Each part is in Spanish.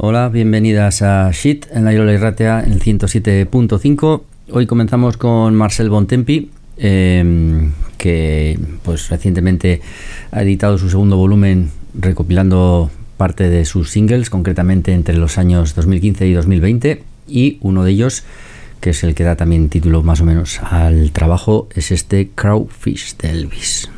Hola, bienvenidas a Shit en la Irola y Ratea en el 107.5. Hoy comenzamos con Marcel Bontempi, que pues recientemente ha editado su segundo volumen recopilando parte de sus singles, concretamente entre los años 2015 y 2020, y uno de ellos, que es el que da también título más o menos al trabajo, es este Crawfish de Elvis.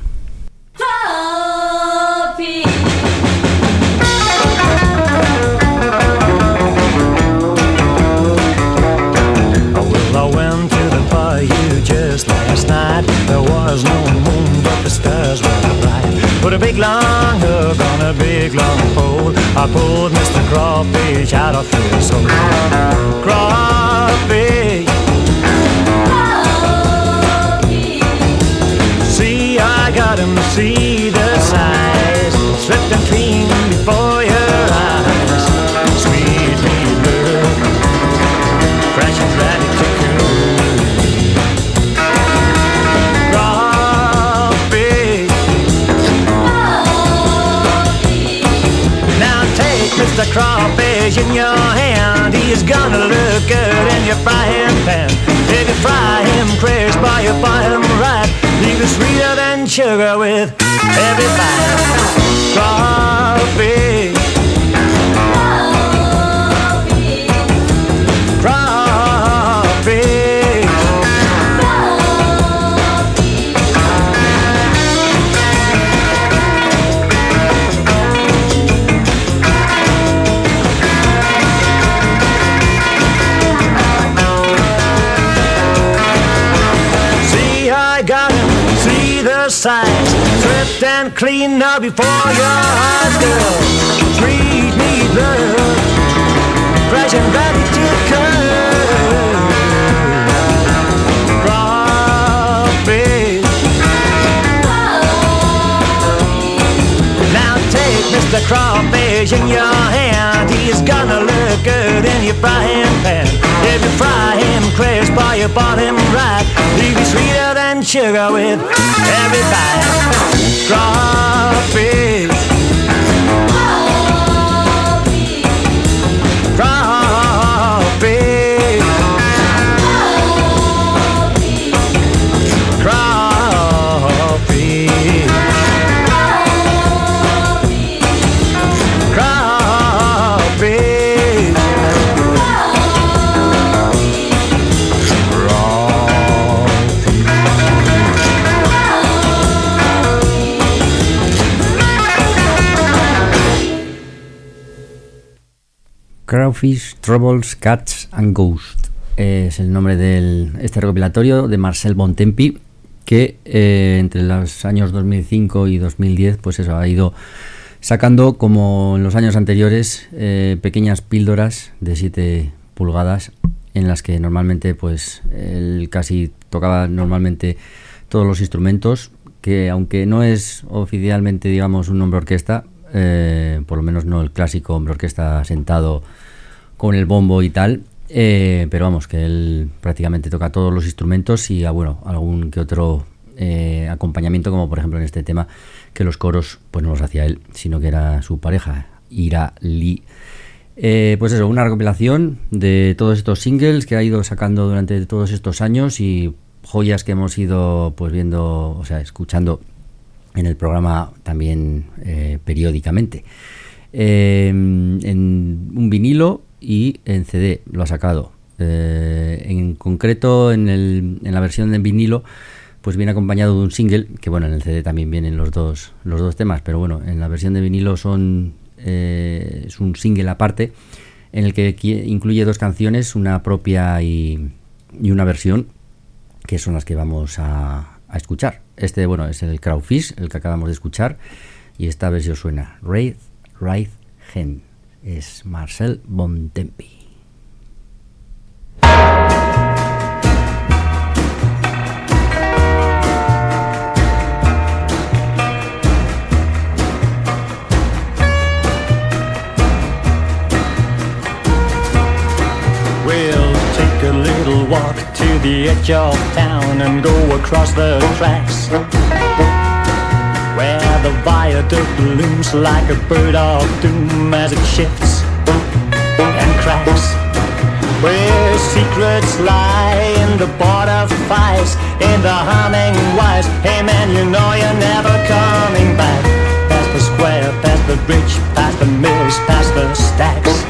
I went to the bayou just last night. There was no moon, but the stars were bright. Put a big long hook on a big long pole. I pulled Mr. Crawfish out of his hole. Crawfish, see, I got him, see the size. Stripped and clean before your eyes. Sweet meat bird, fresh and ready to cook. Crawfish, now take Mr. Crawfish in your hand. He's gonna look good in your frying pan. If you fry him crisp or you buy him right, he'll be sweeter than sugar with every bite. Crawfish, crawfish, see, I got him, see the size. Stripped and clean now before your eyes, girl. Sweet meat love, fresh and ready to cook. Crawfish, now take Mr. Crawfish in your hand. He's gonna look good in your frying pan. If you fry him crisp or you bought him right, he'll be sweeter than sugar with every bite. Crawfish, crawfish, crawfish, crawfish, Crawfish, Troubles, Cats and Ghosts es el nombre de este recopilatorio de Marcel Bontempi, que entre los años 2005 y 2010 pues eso, ha ido sacando, como en los años anteriores, pequeñas píldoras de 7 pulgadas en las que normalmente pues él casi tocaba normalmente todos los instrumentos, que aunque no es oficialmente, digamos, un hombre orquesta, por lo menos no el clásico hombre orquesta sentado con el bombo y tal, pero vamos, que él prácticamente toca todos los instrumentos y algún que otro acompañamiento, como por ejemplo en este tema, que los coros pues no los hacía él, sino que era su pareja, Ira Lee. Pues eso, una recopilación de todos estos singles que ha ido sacando durante todos estos años y joyas que hemos ido pues viendo, o sea, escuchando en el programa también periódicamente. En un vinilo y en CD lo ha sacado. En concreto, en la versión de vinilo, pues viene acompañado de un single, que bueno, en el CD también vienen los dos temas, pero bueno, en la versión de vinilo es un single aparte, en el que incluye 2 canciones, una propia y una versión, que son las que vamos a escuchar. Este, bueno, es el Crawfish, el que acabamos de escuchar, y esta versión suena Wraith Hen. Es Marcel Bontempi. we'll take a little walk to the edge of town and go across the tracks, where the viaduct looms like a bird of doom as it shifts. tracks, where secrets lie in the border fires, in the humming wires. Hey man, you know you're never coming back. Past the square, past the bridge, past the mills, past the stacks.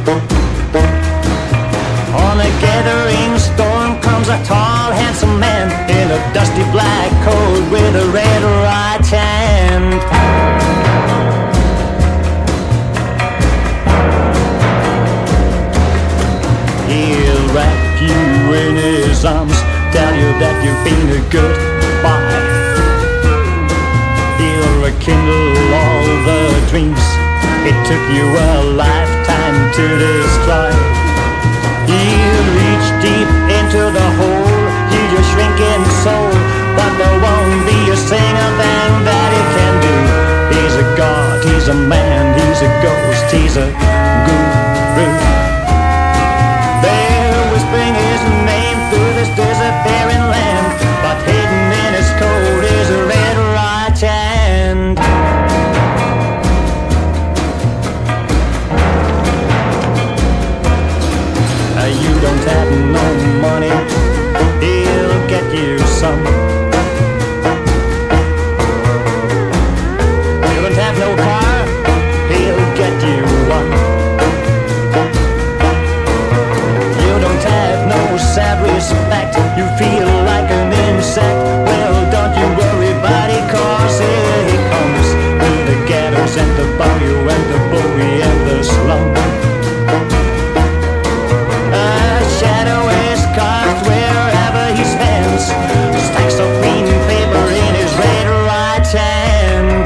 On a gathering storm comes a tall, handsome man in a dusty black coat with a red right hand. He'll wrap you in his arms, tell you that you've been a goodbye. He'll rekindle all the dreams it took you a lifetime to destroy. He'll reach deep into the hole, heal your shrinking soul, but there won't be a single thing that he can do. He's a god, he's a man, he's a ghost, he's a guru. They're whispering his name through this disappearing land, but hidden in his coat is a red right hand. You don't have no money, he'll get you some. You don't have no car, he'll get you one. You don't have no self-respect, you feel like an insect. Well, don't you worry about it, 'cause here he comes, with the ghettos and the bayou and the bowie and the slum. Shadow is cast wherever he stands, stacks of green paper in his red right hand.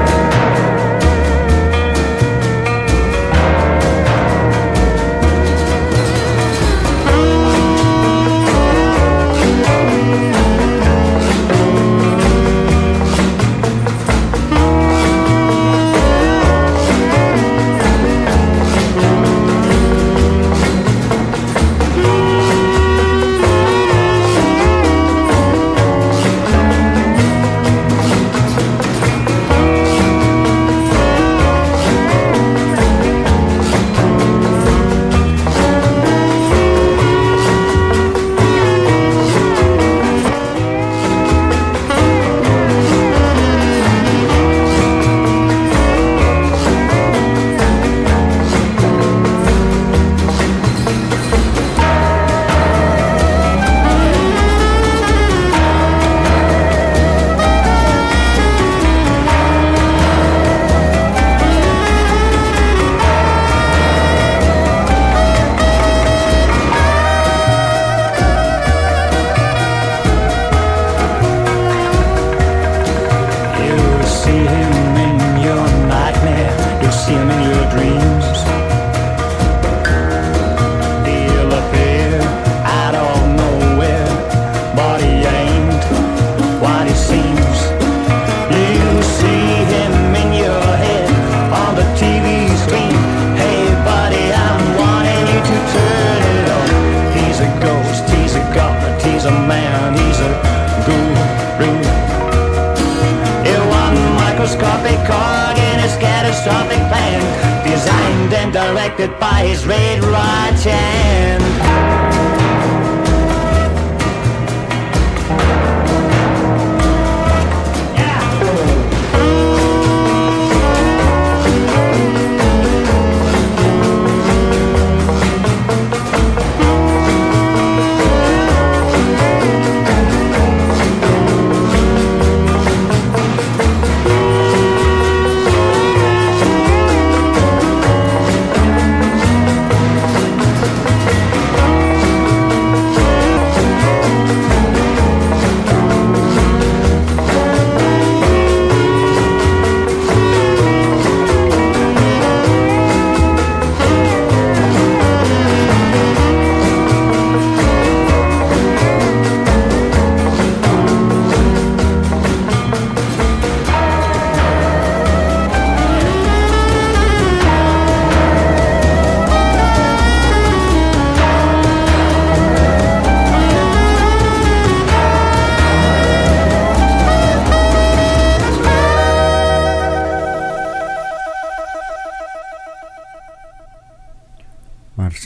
Directed by his red right hand.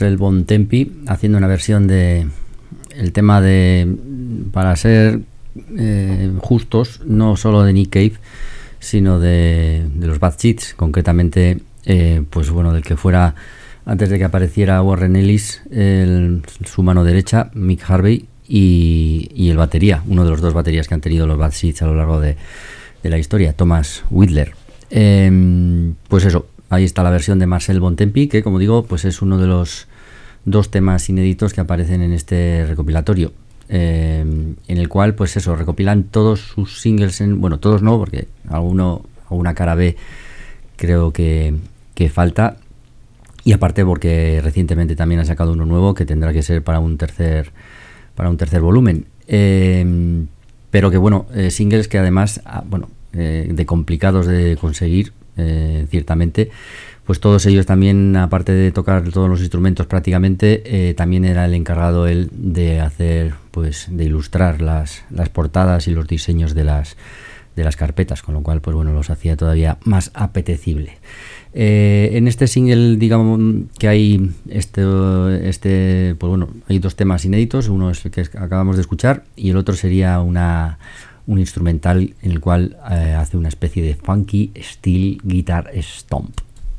Marcel Bontempi haciendo una versión de el tema de, para ser justos, no solo de Nick Cave, sino de los Bad Seeds, concretamente, pues bueno, del que fuera, antes de que apareciera Warren Ellis, su mano derecha, Mick Harvey, y el batería, uno de los dos baterías que han tenido los Bad Seeds a lo largo de la historia, Thomas Whitler. Pues eso, ahí está la versión de Marcel Bontempi, que como digo, pues es uno de los dos temas inéditos que aparecen en este recopilatorio, en el cual, pues eso, recopilan todos sus singles, bueno, todos no, porque alguna cara B creo que falta, y aparte porque recientemente también ha sacado uno nuevo que tendrá que ser para un tercer volumen, pero que bueno, singles que además, de complicados de conseguir, ciertamente, pues todos ellos también, aparte de tocar todos los instrumentos prácticamente, también era el encargado él de hacer, pues de ilustrar las portadas y los diseños de las carpetas, con lo cual, pues bueno, los hacía todavía más apetecible. En este single, digamos que hay pues bueno, hay dos temas inéditos. Uno es el que acabamos de escuchar y el otro sería un instrumental en el cual hace una especie de funky steel guitar stomp.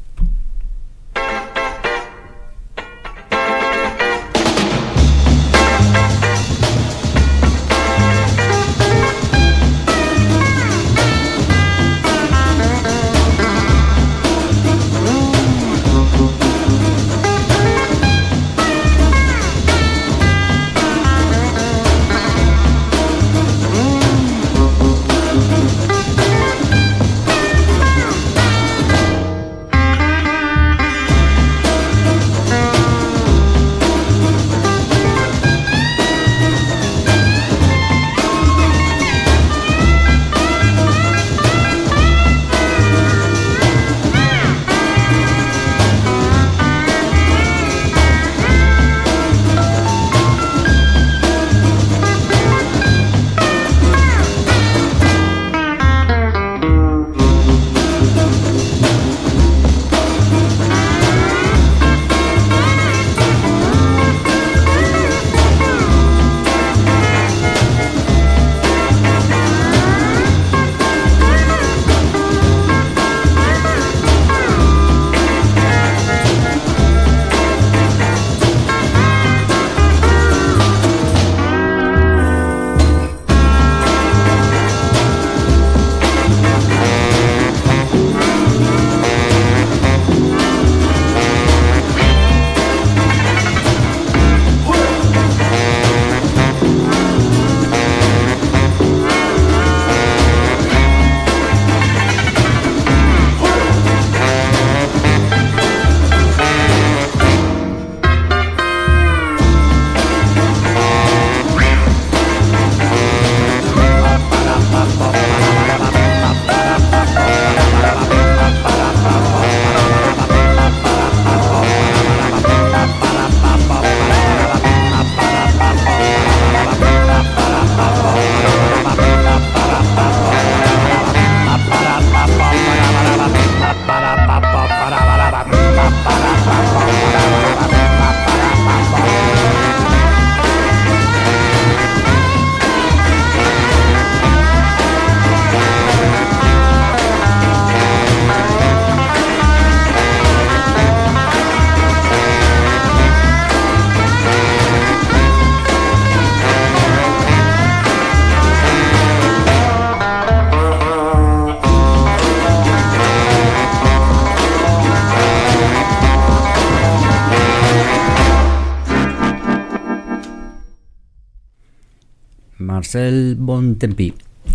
Marcel Bontempi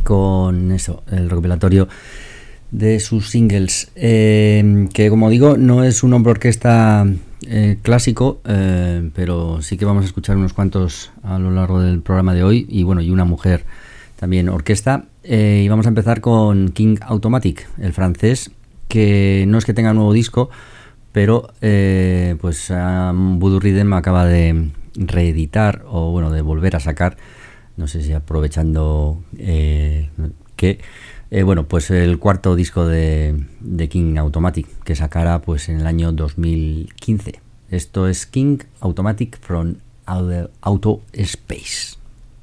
con eso, el recopilatorio de sus singles, que como digo no es un hombre orquesta clásico, pero sí que vamos a escuchar unos cuantos a lo largo del programa de hoy, y bueno, y una mujer también orquesta, y vamos a empezar con King Automatic, el francés, que no es que tenga un nuevo disco, pero pues Voodoo Rhythm acaba de reeditar, o bueno, de volver a sacar, no sé si aprovechando bueno, pues el cuarto disco de King Automatic, que sacará pues en el año 2015. Esto es King Automatic from Outer Space.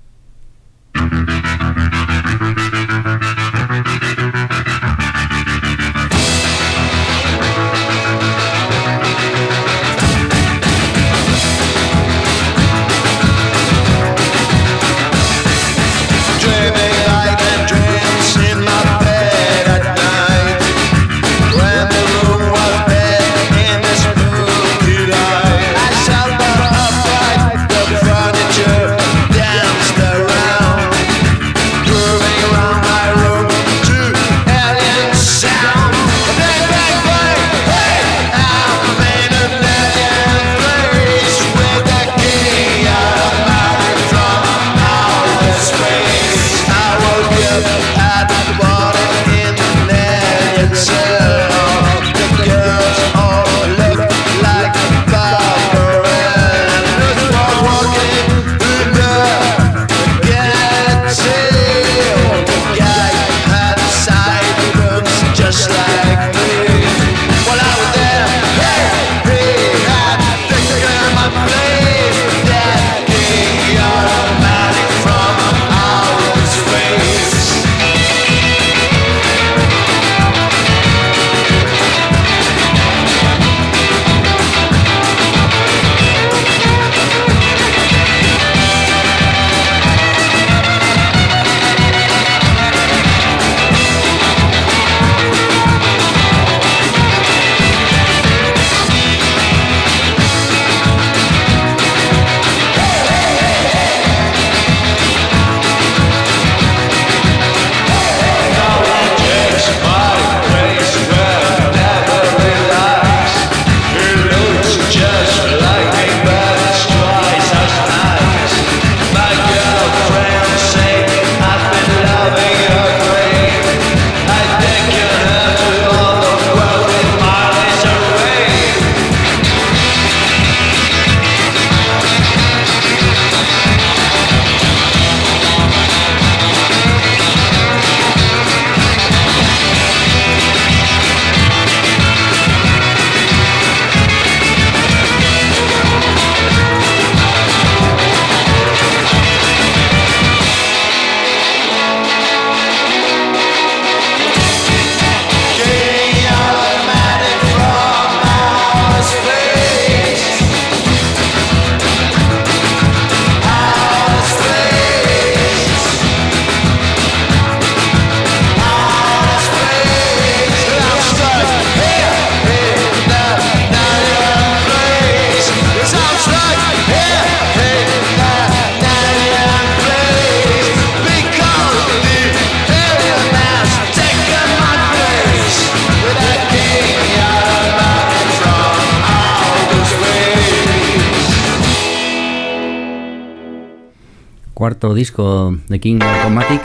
Cuarto disco de King Automatic,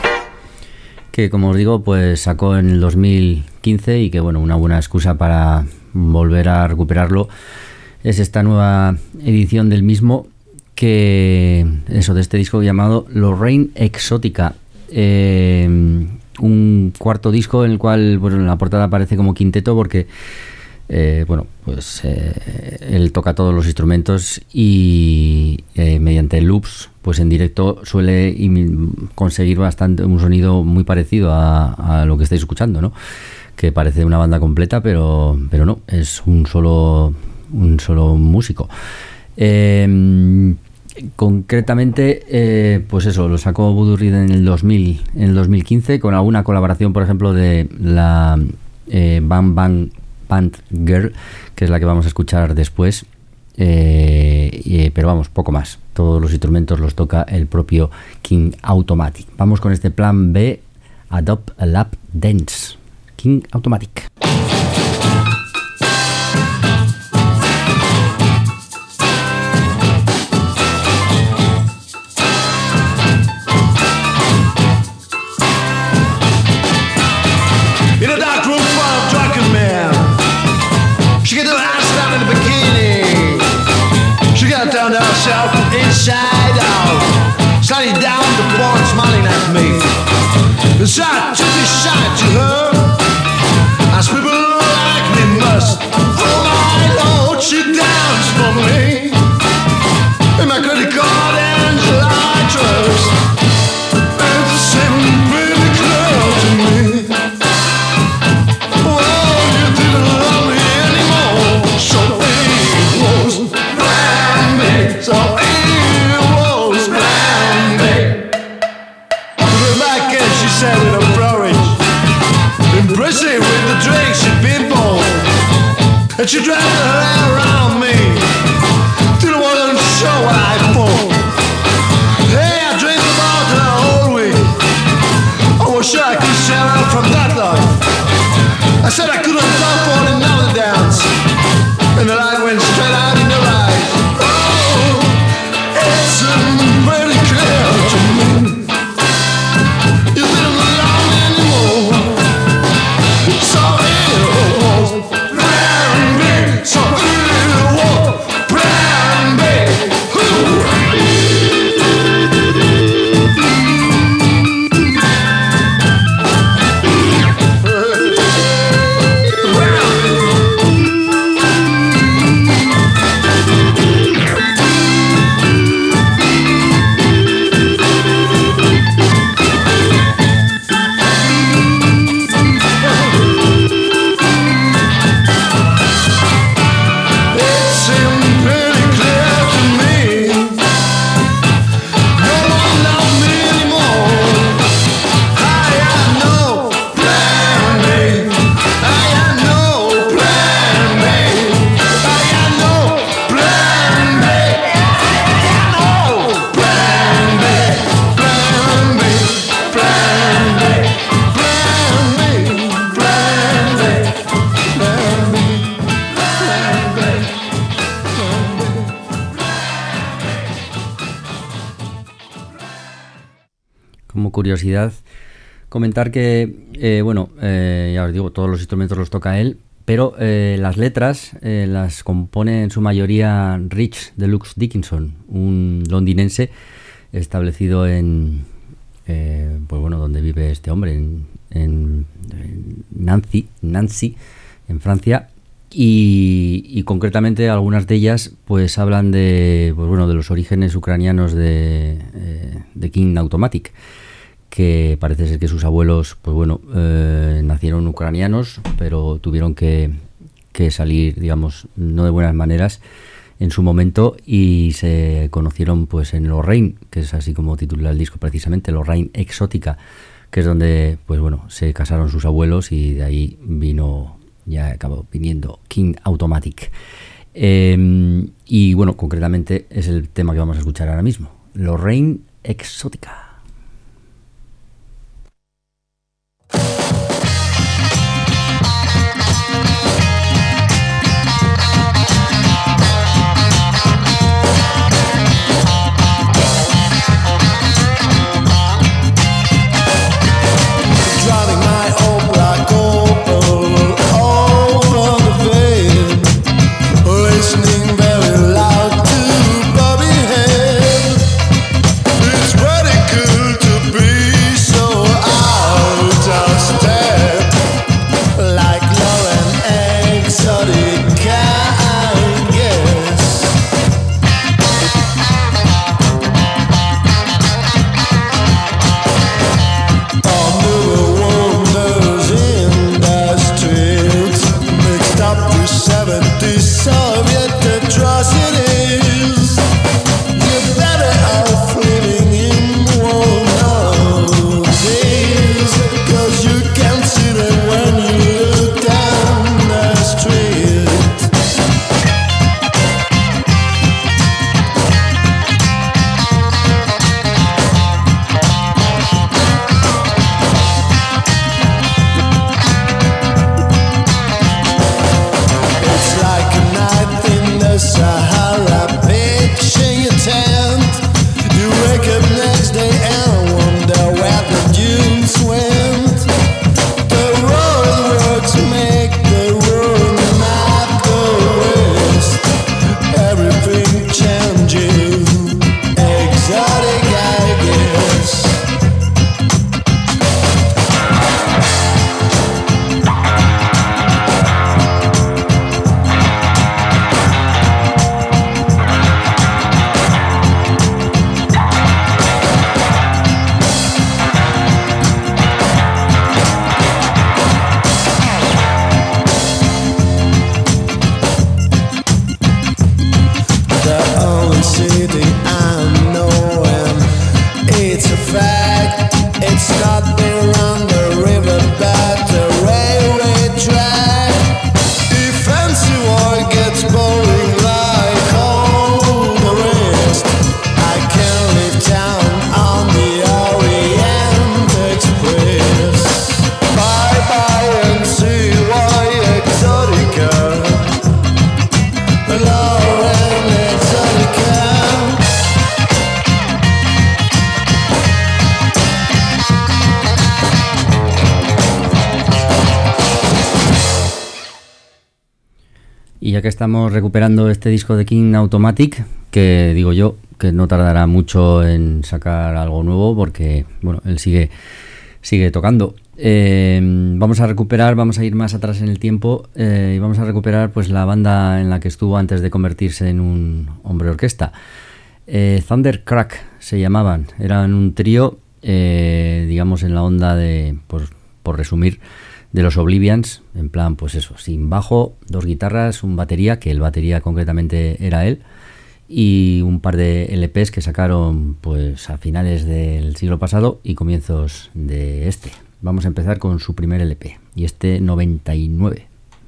que como os digo pues sacó en el 2015 y que bueno, una buena excusa para volver a recuperarlo es esta nueva edición del mismo, que eso, de este disco llamado Lorraine Exótica, un cuarto disco en el cual bueno, en la portada aparece como quinteto porque él toca todos los instrumentos y mediante loops pues en directo suele conseguir bastante un sonido muy parecido a lo que estáis escuchando, ¿no? Que parece una banda completa, pero no, es un solo músico. Concretamente, pues eso, lo sacó Voodoo Rhythm en el 2015 con alguna colaboración, por ejemplo, de la Bang Bang Band Girl, que es la que vamos a escuchar después, pero vamos, poco más. Todos los instrumentos los toca el propio King Automatic. Vamos con este plan B, Adopt a Lap Dance, King Automatic. Inside out, sliding down the board, smiling at me. Cause I took a shot to her, as people like me must. Oh my Lord, she danced for me. said with a flourish. Impressive with the drinks she'd been bought. And she dragged her hair around me. Didn't want to show what I thought. Hey, I drank the water the whole week. I was sure I could sell out from that life. I said I couldn't stop falling down the dance. And the light went straight out in her eyes. Oh, it's very clear to me. You didn't love me anymore. So it was Plan B. So it was Plan B. Como curiosidad, comentar que, ya os digo, todos los instrumentos los toca él, pero las letras las compone en su mayoría Rich Deluxe Dickinson, un londinense establecido en, donde vive este hombre, en Nancy, en Francia, y concretamente algunas de ellas pues hablan de los orígenes ucranianos de King Automatic, que parece ser que sus abuelos nacieron ucranianos, pero tuvieron que salir, digamos, no de buenas maneras en su momento, y se conocieron pues en Lorraine, que es así como titula el disco precisamente, Lorraine Exótica, que es donde se casaron sus abuelos, y de ahí ya acabó viniendo King Automatic. Y concretamente es el tema que vamos a escuchar ahora mismo, Lorraine Exótica. Listening very loud to Bobby Head. It's what it could Y ya que estamos recuperando este disco de King Automatic, que digo yo que no tardará mucho en sacar algo nuevo porque, bueno, él sigue tocando. Vamos a ir más atrás en el tiempo y vamos a recuperar pues la banda en la que estuvo antes de convertirse en un hombre orquesta. Thundercrack se llamaban, eran un trío, digamos en la onda de, pues, por resumir, de los Oblivians, en plan, pues eso, sin bajo, 2 guitarras, un batería, que el batería concretamente era él, y un par de LPs que sacaron pues a finales del siglo pasado y comienzos de este. Vamos a empezar con su primer LP, y este 99.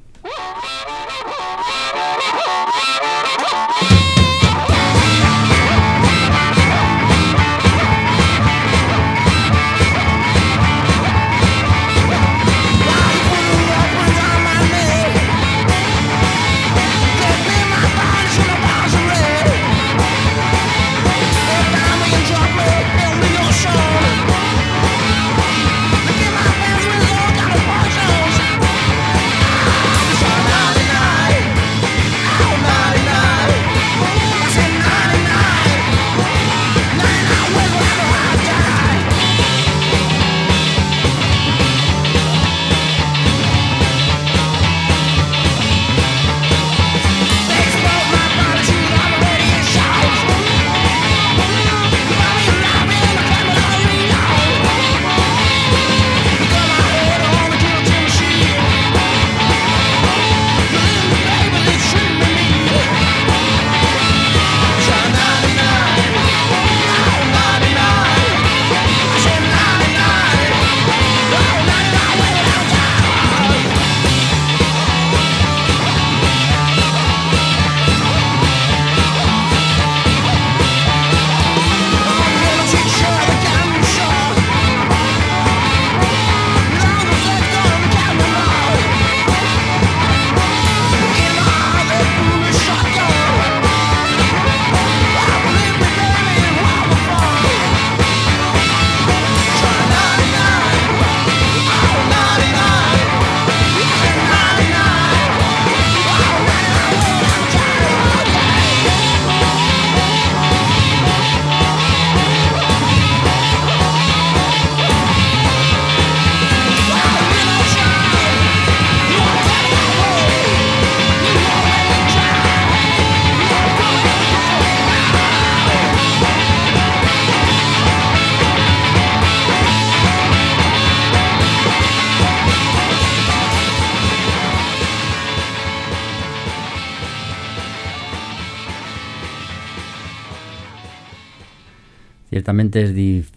Ciertamente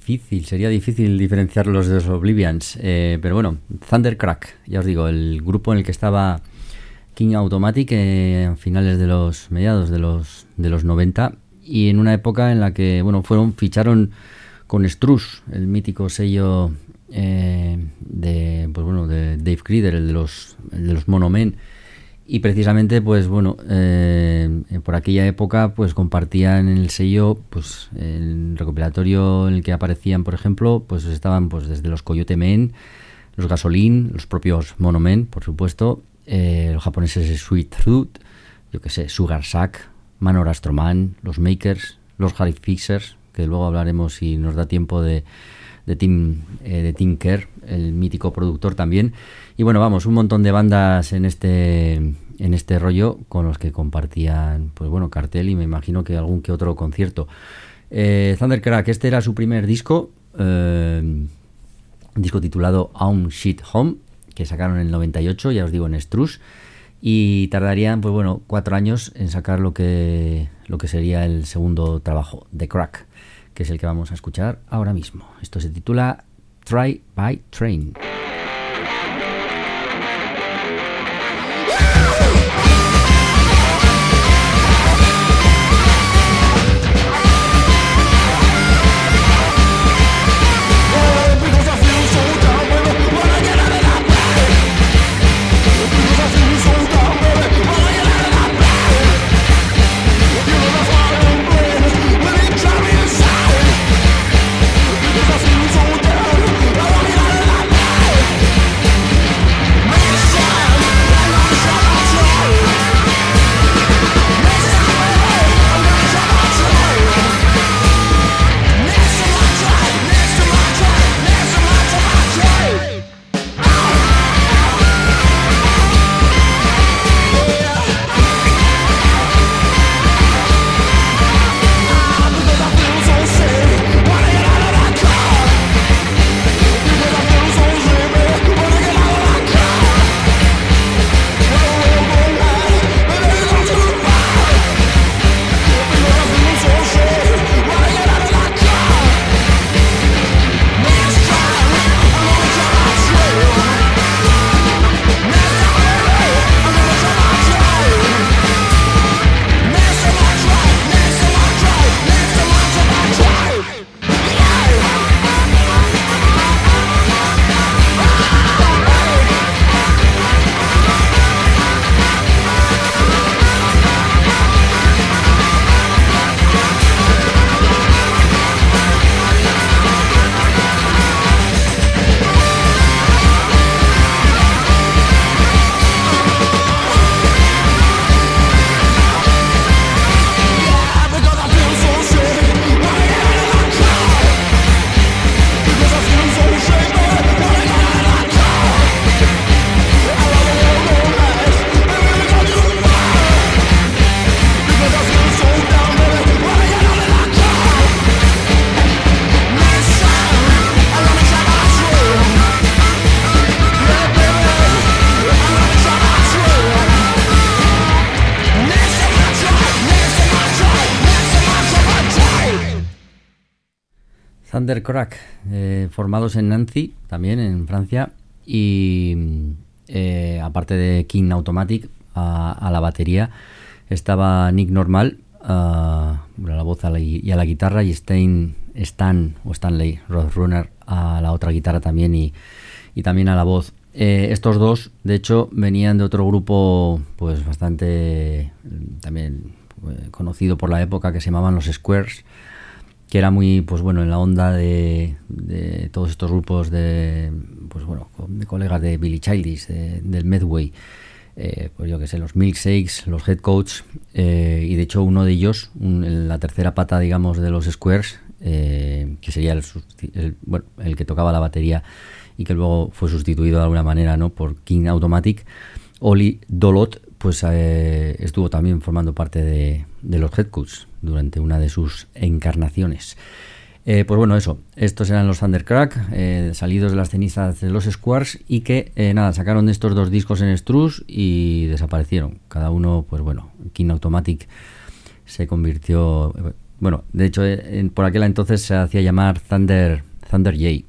sería difícil diferenciarlos de los Oblivians, pero bueno, Thundercrack, ya os digo, el grupo en el que estaba King Automatic a finales de mediados de los 90, y en una época en la que, bueno, ficharon con Struss, el mítico sello de Dave Creeder, el de los Mono Men. Y precisamente, pues bueno, por aquella época pues compartían en el sello, pues el recopilatorio en el que aparecían, por ejemplo, pues estaban pues desde los Coyote Men, los Gasoline, los propios Mono Men, por supuesto, los japoneses Sweet Tooth, yo que sé, Sugar Sack, Manor Astroman, los Makers, los Harry Fixers, que luego hablaremos si nos da tiempo de Tim Kerr, el mítico productor también. Y bueno, vamos, un montón de bandas en este rollo con los que compartían, pues bueno, cartel y me imagino que algún que otro concierto. Thundercrack, este era su primer disco, un disco titulado Home Shit Home, que sacaron en el 98, ya os digo, en Struss, y tardarían, pues bueno, 4 años en sacar lo que sería el segundo trabajo, The Crack, que es el que vamos a escuchar ahora mismo. Esto se titula Try by Train. I Thundercrack, formados en Nancy, también en Francia, y aparte de King Automatic, a la batería estaba Nick Normal, a la voz y a la guitarra, y Stanley Roadrunner a la otra guitarra también y también a la voz. Estos dos, de hecho, venían de otro grupo pues bastante también conocido por la época, que se llamaban los Squares, que era muy, pues bueno, en la onda de todos estos grupos de, pues bueno, de colegas de Billy Childish, del Medway, pues yo que sé, los Milkshakes, los Head Coach, y de hecho uno de ellos, la tercera pata, digamos, de los Squares, que sería el que tocaba la batería y que luego fue sustituido de alguna manera, ¿no?, por King Automatic, Oli Dolot, pues estuvo también formando parte de los Head Coach durante una de sus encarnaciones. Pues bueno, eso, estos eran los Thundercrack, salidos de las cenizas de los Squares, y que sacaron estos dos discos en Struss y desaparecieron. Cada uno, pues bueno, King Automatic se convirtió, bueno, de hecho por aquel entonces se hacía llamar Thunder J,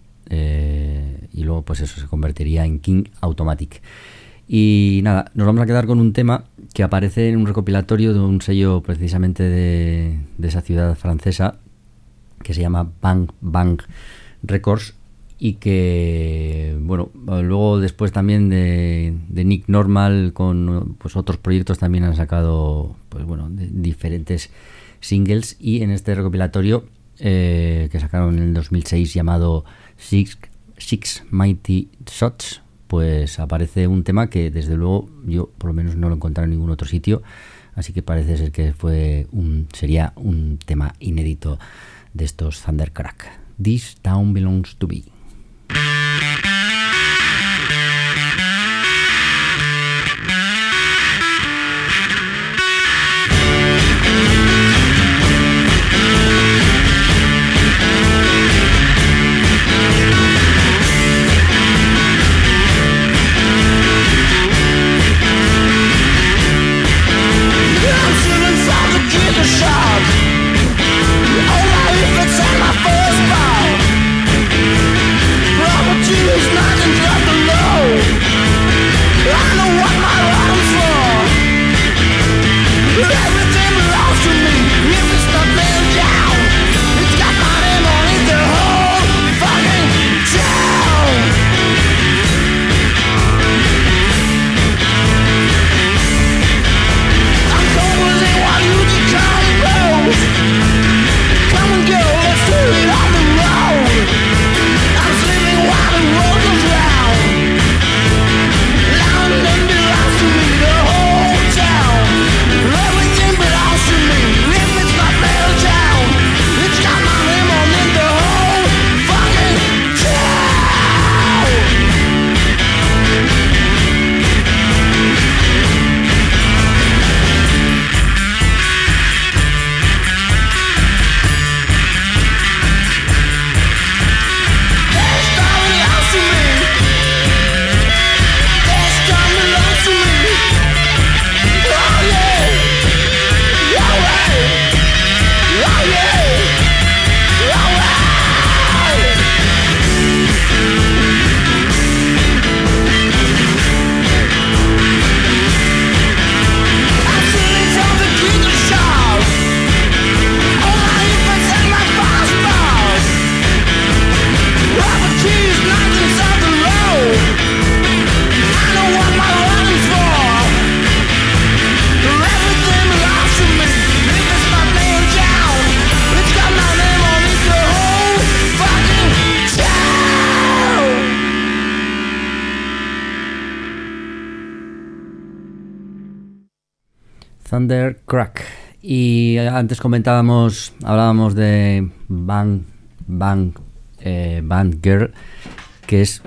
y luego pues eso se convertiría en King Automatic. Y nada, nos vamos a quedar con un tema que aparece en un recopilatorio de un sello precisamente de esa ciudad francesa, que se llama Bang Bang Records, y que, bueno, luego después también de Nick Normal, con pues otros proyectos también han sacado, pues bueno, diferentes singles, y en este recopilatorio que sacaron en el 2006 llamado Six Mighty Shots, pues aparece un tema que desde luego yo por lo menos no lo encontré en ningún otro sitio, así que parece ser que sería un tema inédito de estos Thundercrack. This Town Belongs to Me. Thundercrack. Y antes hablábamos de Bang Girl, que es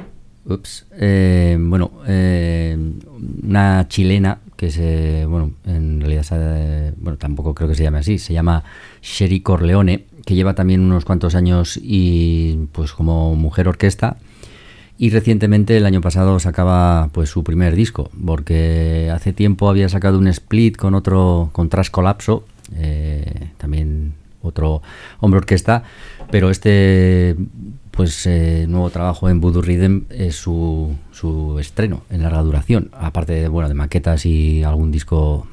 una chilena que en realidad tampoco creo que se llame así, se llama Sherry Corleone, que lleva también unos cuantos años y pues como mujer orquesta. Y recientemente, el año pasado, sacaba pues su primer disco, porque hace tiempo había sacado un split con Trash Colapso, también otro hombre orquesta, pero este pues nuevo trabajo en Voodoo Rhythm es su estreno en larga duración, aparte de, bueno, de maquetas y algún disco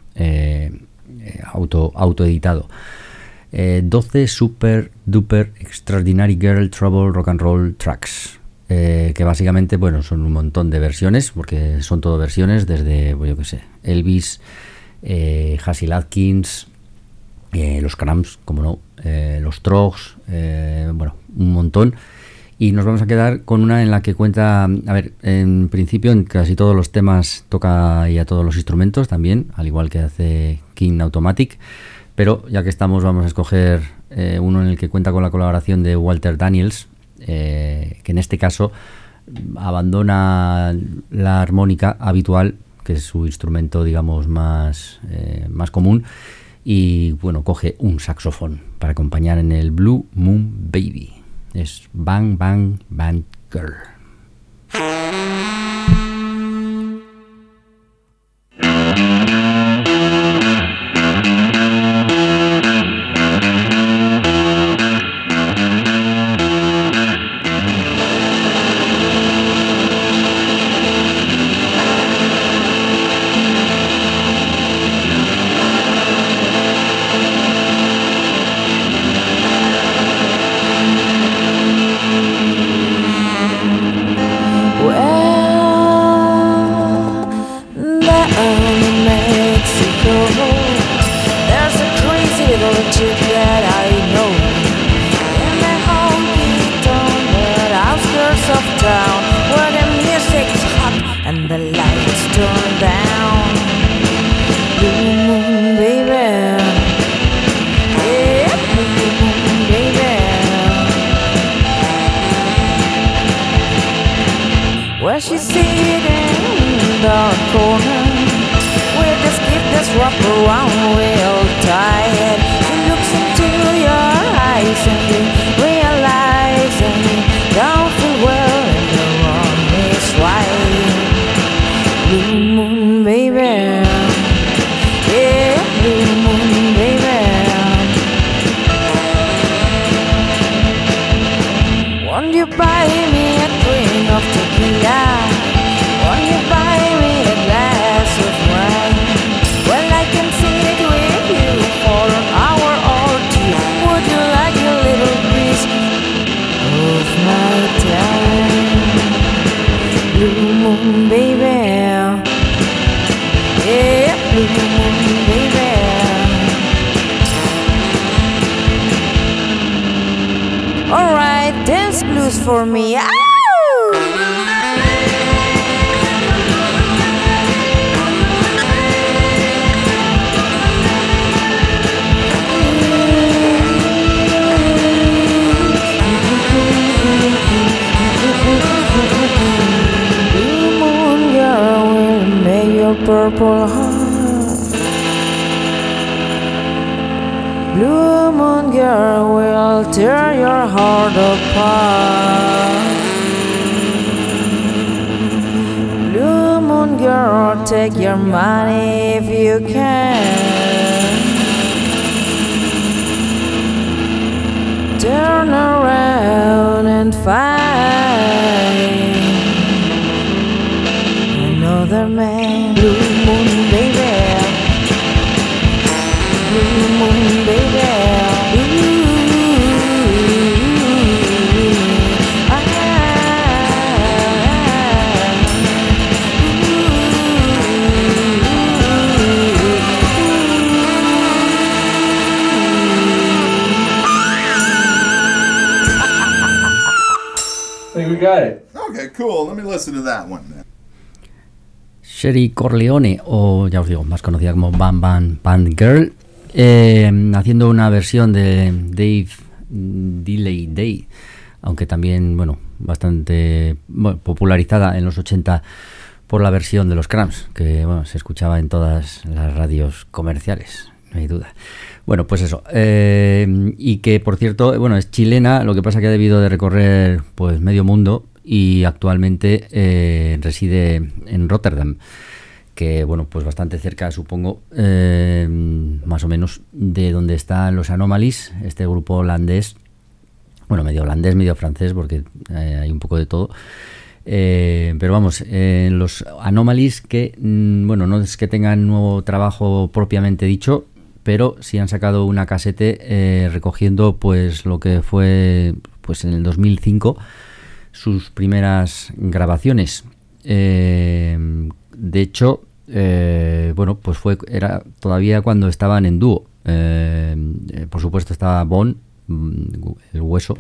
autoeditado. 12 super duper extraordinary girl trouble rock and roll tracks, que básicamente, bueno, son un montón de versiones, porque son todo versiones desde, pues, yo qué sé, Elvis, Hasil Atkins, los Cramps, como no, los Trogs, bueno, un montón. Y nos vamos a quedar con una en la que cuenta, a ver, en principio en casi todos los temas toca ya todos los instrumentos también, al igual que hace King Automatic, pero ya que estamos vamos a escoger uno en el que cuenta con la colaboración de Walter Daniels, que en este caso abandona la armónica habitual, que es su instrumento, digamos, más común, y bueno, coge un saxofón para acompañar en el Blue Moon Baby. Es Bang Bang Bang Girl. For me. Blue moon girl will make your purple heart. Blue moon girl will tear your heart apart. Blue moon girl, take your money if you can. Turn around and find another man. Blue moon baby, blue moon baby. Got it. Okay, cool. Let me listen to that one then. Sherry Corleone, o ya os digo, más conocida como Bam Bam Band Girl, haciendo una versión de Dave Delay Day, aunque también, bueno, bastante popularizada en los 80 por la versión de los Cramps, que bueno, se escuchaba en todas las radios comerciales, no hay duda. Bueno, pues eso, y que por cierto, bueno, es chilena, lo que pasa que ha debido de recorrer pues medio mundo y actualmente reside en Rotterdam, que bueno, pues bastante cerca, supongo, más o menos, de donde están los Anomalies, este grupo holandés, bueno, medio holandés, medio francés, porque hay un poco de todo. Pero vamos, los Anomalies que, bueno, no es que tengan nuevo trabajo propiamente dicho, pero sí han sacado una casete recogiendo pues lo que fue pues en el 2005 sus primeras grabaciones. De hecho, bueno, pues era todavía cuando estaban en dúo. Por supuesto estaba Bon, el hueso,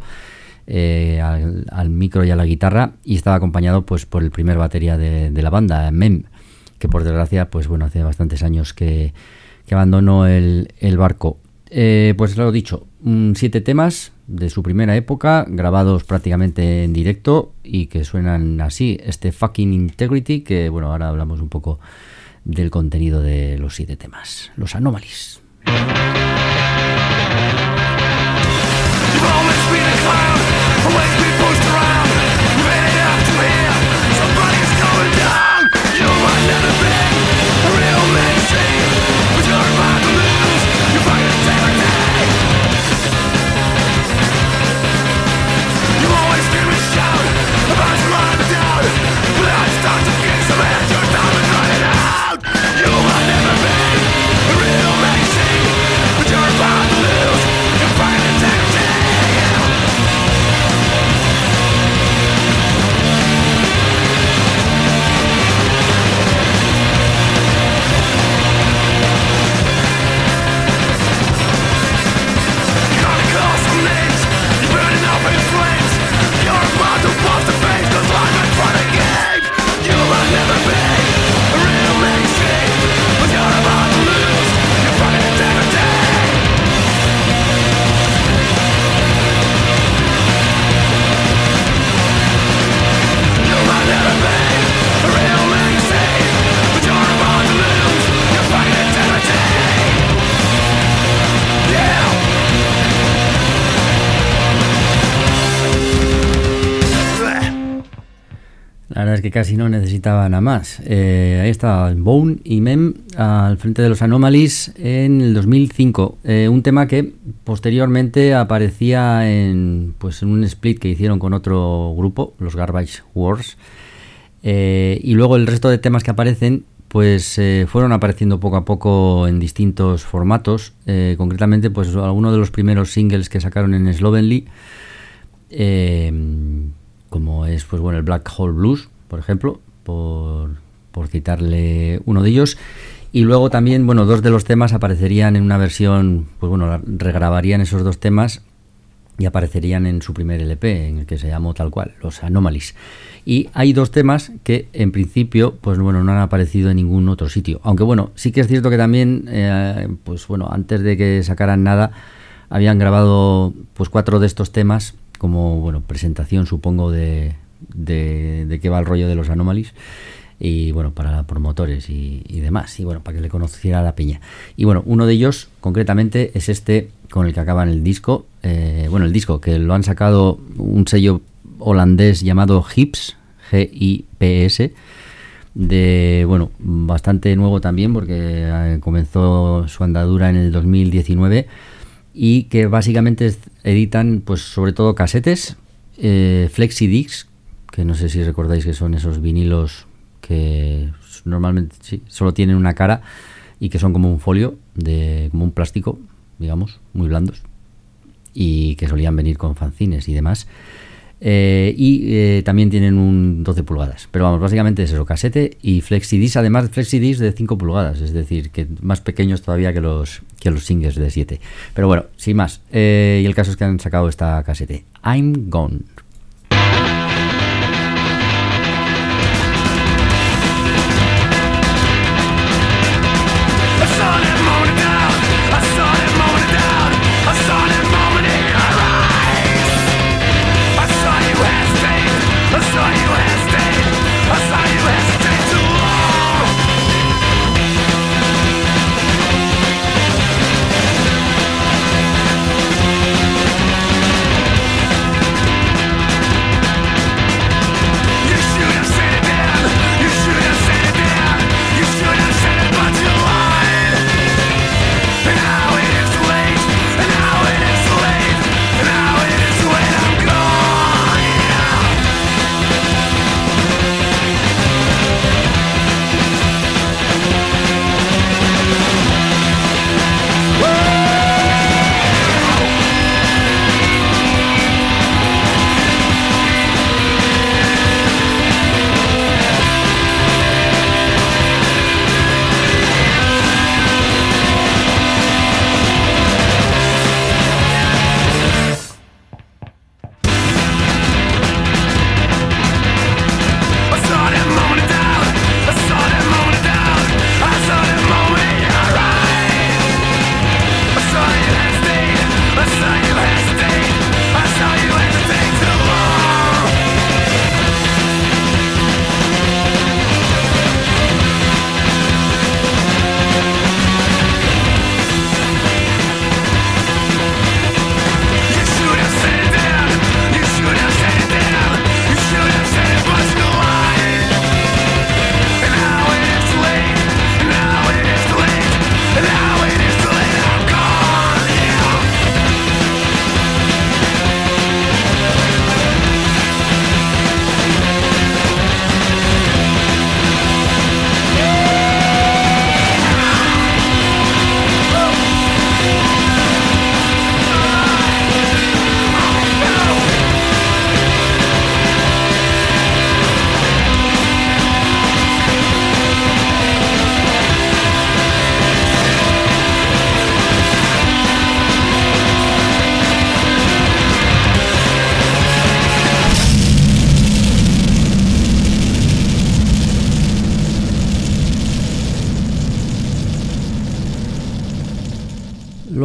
al micro y a la guitarra, y estaba acompañado pues por el primer batería de la banda, Mem, que por desgracia pues bueno, hace bastantes años que abandonó el barco. Pues lo dicho, 7 temas de su primera época, grabados prácticamente en directo y que suenan así. Este Fucking Integrity, que bueno, ahora hablamos un poco del contenido de los 7 temas, los Anomalies. La verdad es que casi no necesitaba nada más. Ahí está Bone y Mem al frente de los Anomalies en el 2005. Un tema que posteriormente aparecía en un split que hicieron con otro grupo, los Garbage Wars. Y luego el resto de temas que aparecen pues fueron apareciendo poco a poco en distintos formatos. Concretamente, pues algunos de los primeros singles que sacaron en Slovenly, como es pues bueno el Black Hole Blues, por ejemplo, por citarle uno de ellos. Y luego también, bueno, 2 de los temas aparecerían en una versión, pues bueno, regrabarían esos 2 temas y aparecerían en su primer LP, en el que se llamó tal cual, los Anomalies. Y hay 2 temas que en principio, pues bueno, no han aparecido en ningún otro sitio. Aunque bueno, sí que es cierto que también, pues bueno, antes de que sacaran nada, habían grabado pues 4 de estos temas como, bueno, presentación, supongo, de qué va el rollo de los Anomalies, y bueno, para promotores y demás, y bueno, para que le conociera a la peña. Y bueno, uno de ellos concretamente es este con el que acaban el disco. Bueno, el disco que lo han sacado un sello holandés llamado Gips, Gips, de bueno, bastante nuevo también, porque comenzó su andadura en el 2019, y que básicamente editan pues sobre todo casetes, flexi-discs, que no sé si recordáis que son esos vinilos que normalmente sí, solo tienen una cara y que son como un folio, como un plástico, digamos, muy blandos, y que solían venir con fanzines y demás. También tienen un 12 pulgadas, pero vamos, básicamente es eso, casete y flexidisc, además flexidisc de 5 pulgadas, es decir, que más pequeños todavía que los singles de 7. Pero bueno, sin más, y el caso es que han sacado esta casete, I'm Gone. I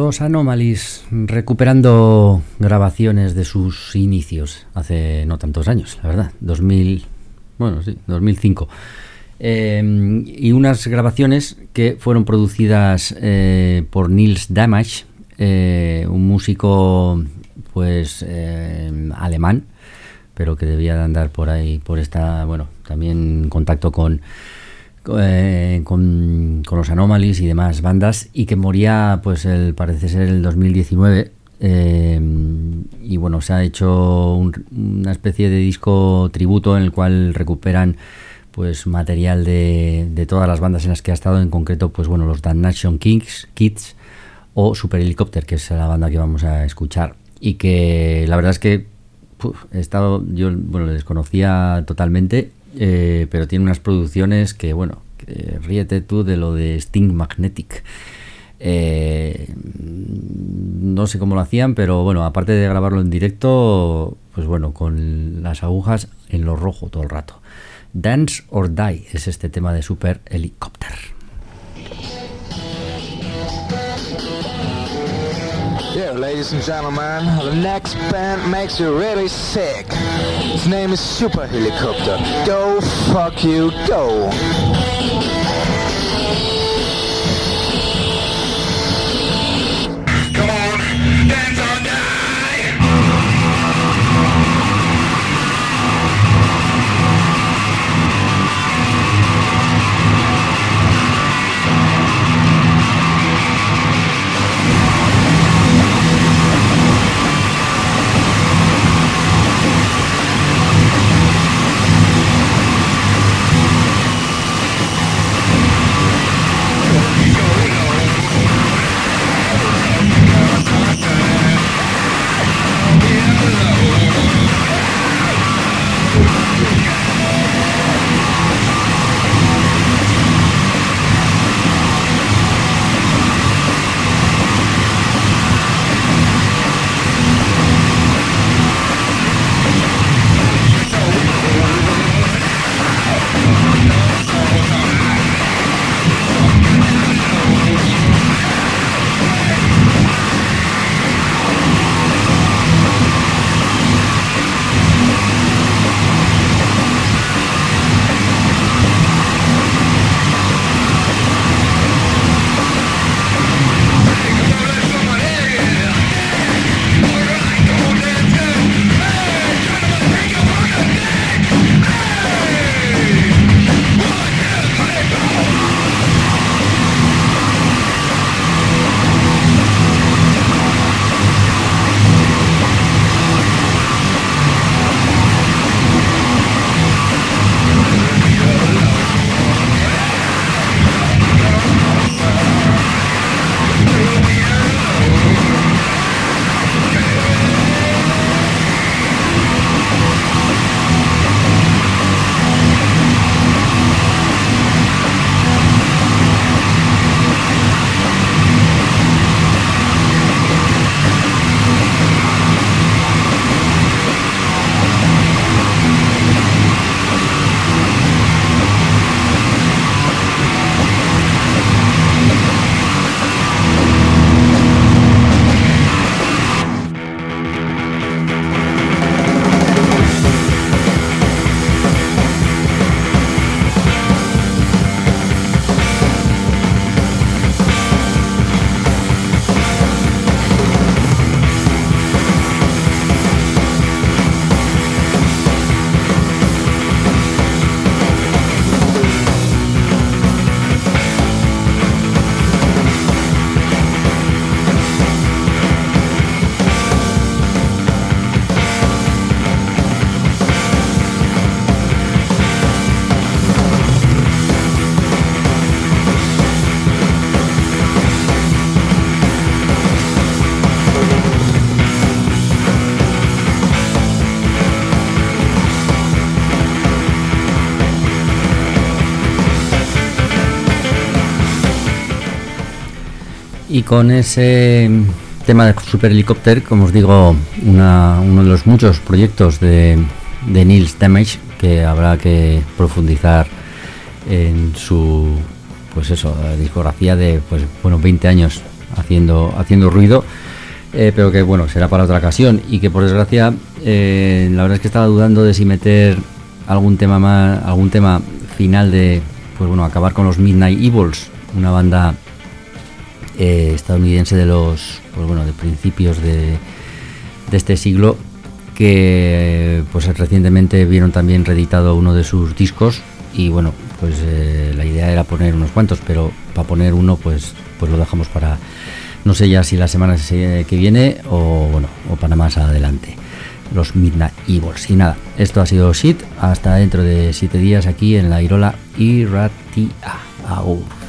Los Anomalies, recuperando grabaciones de sus inicios hace no tantos años, la verdad, 2005. Y unas grabaciones que fueron producidas por Nils Damage, un músico pues alemán, pero que debía de andar por ahí, por esta, bueno, también en contacto con los Anomalies y demás bandas, y que moría, pues parece ser el 2019, y bueno, se ha hecho una especie de disco tributo en el cual recuperan pues material de todas las bandas en las que ha estado, en concreto pues bueno, los Damnation Kids o Super Helicopter, que es la banda que vamos a escuchar, y que la verdad es que yo bueno, le desconocía totalmente, pero tiene unas producciones que, bueno, ríete tú de lo de Sting Magnetic. No sé cómo lo hacían, pero bueno, aparte de grabarlo en directo, pues bueno, con las agujas en lo rojo todo el rato. Dance or Die es este tema de Super Helicopter. Yeah, ladies and gentlemen, the next band makes you really sick. His name is Super Helicopter. Go fuck you, go. Come on, dance or die. Y con ese tema de Super Helicopter, como os digo, uno de los muchos proyectos de Nils Damage que habrá que profundizar en su, pues eso, discografía de, pues bueno, 20 años haciendo ruido, pero que bueno, será para otra ocasión, y que por desgracia la verdad es que estaba dudando de si meter algún tema final de, pues bueno, acabar con los Midnight Evils, una banda estadounidense de los, pues bueno, de principios de este siglo, que pues recientemente vieron también reeditado uno de sus discos, y bueno, pues la idea era poner unos cuantos, pero para poner uno pues lo dejamos para, no sé ya si la semana que viene o bueno, o para más adelante, los Midnight Evils. Y nada, esto ha sido Shit, hasta dentro de 7 días aquí en la Irola y Ratia. Agur.